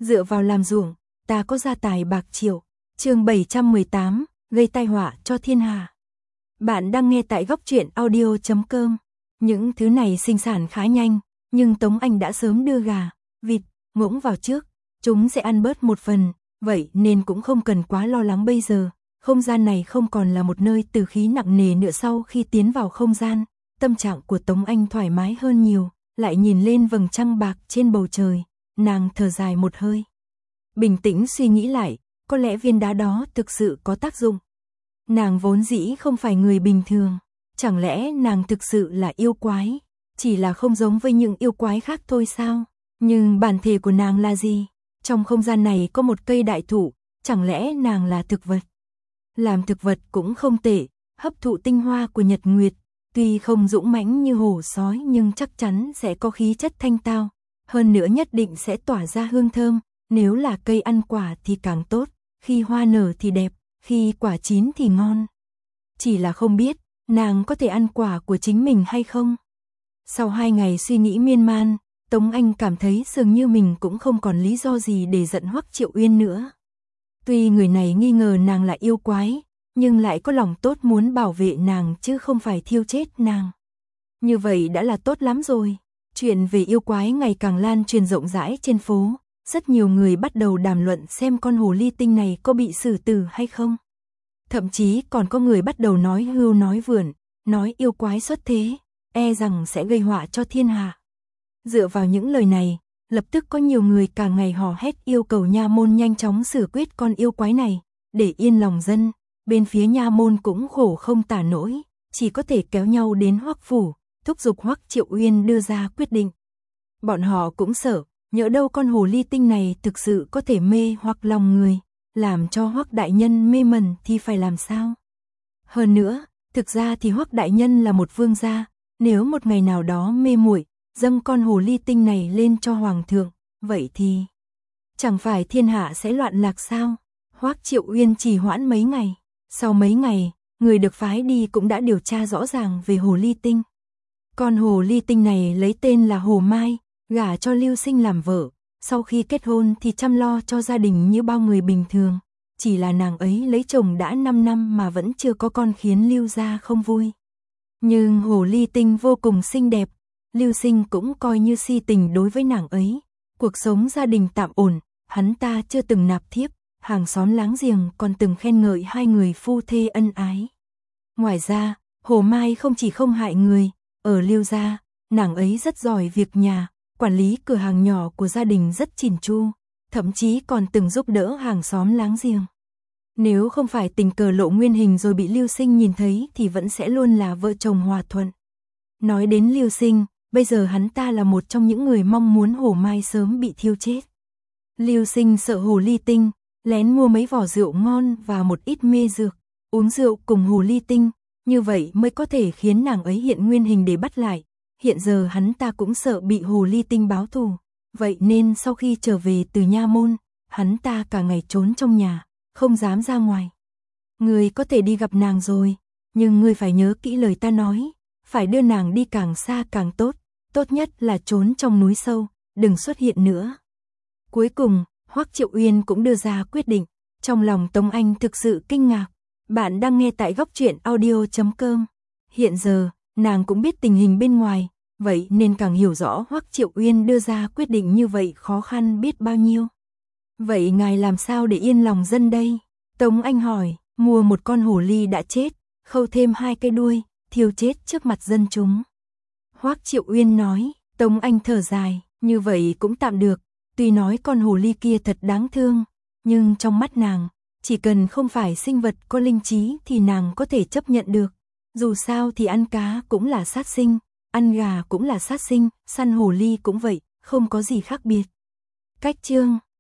Dựa vào làm ruộng, ta có gia tài bạc triệu. Chương 718, gây tai họa cho thiên hạ. Bạn đang nghe tại góc truyện audio.com. Những thứ này sinh sản khá nhanh, nhưng Tống Anh đã sớm đưa gà, vịt, ngỗng vào trước, chúng sẽ ăn bớt một phần, vậy nên cũng không cần quá lo lắng bây giờ. Không gian này không còn là một nơi tử khí nặng nề nữa. Sau khi tiến vào không gian, tâm trạng của Tống Anh thoải mái hơn nhiều, lại nhìn lên vầng trăng bạc trên bầu trời, nàng thở dài một hơi. Bình tĩnh suy nghĩ lại, có lẽ viên đá đó thực sự có tác dụng. Nàng vốn dĩ không phải người bình thường, chẳng lẽ nàng thực sự là yêu quái, chỉ là không giống với những yêu quái khác thôi sao? Nhưng bản thể của nàng là gì? Trong không gian này có một cây đại thụ, chẳng lẽ nàng là thực vật? Làm thực vật cũng không tệ, hấp thụ tinh hoa của nhật nguyệt, tuy không dũng mãnh như hổ sói nhưng chắc chắn sẽ có khí chất thanh tao, hơn nữa nhất định sẽ tỏa ra hương thơm. Nếu là cây ăn quả thì càng tốt, khi hoa nở thì đẹp, khi quả chín thì ngon. Chỉ là không biết, nàng có thể ăn quả của chính mình hay không? Sau 2 ngày suy nghĩ miên man, Tống Anh cảm thấy dường như mình cũng không còn lý do gì để giận Hoắc Triệu Uyên nữa. Tuy người này nghi ngờ nàng là yêu quái, nhưng lại có lòng tốt muốn bảo vệ nàng chứ không phải thiêu chết nàng. Như vậy đã là tốt lắm rồi. Chuyện về yêu quái ngày càng lan truyền rộng rãi trên phố. Rất nhiều người bắt đầu đàm luận xem con hồ ly tinh này có bị xử tử hay không. Thậm chí còn có người bắt đầu nói hưu nói vượn, nói yêu quái xuất thế, e rằng sẽ gây họa cho thiên hạ. Dựa vào những lời này, lập tức có nhiều người cả ngày hò hét yêu cầu nha môn nhanh chóng xử quyết con yêu quái này, để yên lòng dân. Bên phía nha môn cũng khổ không tả nổi, chỉ có thể kéo nhau đến Hoắc phủ, thúc giục Hoắc Triệu Uyên đưa ra quyết định. Bọn họ cũng sợ, nhỡ đâu con hồ ly tinh này thực sự có thể mê hoặc lòng người, làm cho Hoắc đại nhân mê mẩn thì phải làm sao? Hơn nữa, thực ra thì Hoắc đại nhân là một vương gia, nếu một ngày nào đó mê muội, dâng con hồ ly tinh này lên cho hoàng thượng, vậy thì chẳng phải thiên hạ sẽ loạn lạc sao? Hoắc Triệu Uyên trì hoãn mấy ngày, sau mấy ngày, người được phái đi cũng đã điều tra rõ ràng về hồ ly tinh. Con hồ ly tinh này lấy tên là Hồ Mai, gả cho Lưu Sinh làm vợ, sau khi kết hôn thì chăm lo cho gia đình như bao người bình thường, chỉ là nàng ấy lấy chồng đã 5 năm mà vẫn chưa có con khiến Lưu gia không vui. Nhưng hồ ly tinh vô cùng xinh đẹp, Lưu Sinh cũng coi như si tình đối với nàng ấy, cuộc sống gia đình tạm ổn, hắn ta chưa từng nạp thiếp, hàng xóm láng giềng còn từng khen ngợi hai người phu thê ân ái. Ngoài ra, Hồ Mai không chỉ không hại người, ở Lưu gia, nàng ấy rất giỏi việc nhà, quản lý cửa hàng nhỏ của gia đình rất chỉn chu, thậm chí còn từng giúp đỡ hàng xóm láng giềng. Nếu không phải tình cờ lộ nguyên hình rồi bị Lưu Sinh nhìn thấy thì vẫn sẽ luôn là vợ chồng hòa thuận. Nói đến Lưu Sinh, bây giờ hắn ta là một trong những người mong muốn Hồ Mai sớm bị thiêu chết. Lưu Sinh sợ hồ ly tinh, lén mua mấy vỏ rượu ngon và một ít mê dược, uống rượu cùng hồ ly tinh, như vậy mới có thể khiến nàng ấy hiện nguyên hình để bắt lại. Hiện giờ hắn ta cũng sợ bị hồ ly tinh báo thù, vậy nên sau khi trở về từ nha môn, hắn ta cả ngày trốn trong nhà, không dám ra ngoài. Ngươi có thể đi gặp nàng rồi, nhưng ngươi phải nhớ kỹ lời ta nói, phải đưa nàng đi càng xa càng tốt, tốt nhất là trốn trong núi sâu, đừng xuất hiện nữa. Cuối cùng, Hoắc Triệu Uyên cũng đưa ra quyết định, trong lòng Tống Anh thực sự kinh ngạc. Bạn đang nghe tại góc truyện audio.com. Hiện giờ, nàng cũng biết tình hình bên ngoài, vậy nên càng hiểu rõ Hoắc Triệu Uyên đưa ra quyết định như vậy khó khăn biết bao nhiêu. Vậy ngài làm sao để yên lòng dân đây? Tống Anh hỏi, mua một con hồ ly đã chết, khâu thêm 2 cái đuôi, thiêu chết trước mặt dân chúng. Hoắc Triệu Uyên nói, Tống Anh thở dài, như vậy cũng tạm được, tuy nói con hồ ly kia thật đáng thương, nhưng trong mắt nàng, chỉ cần không phải sinh vật có linh trí thì nàng có thể chấp nhận được. Dù sao thì ăn cá cũng là sát sinh, ăn gà cũng là sát sinh, săn hồ ly cũng vậy, không có gì khác biệt. Cách chương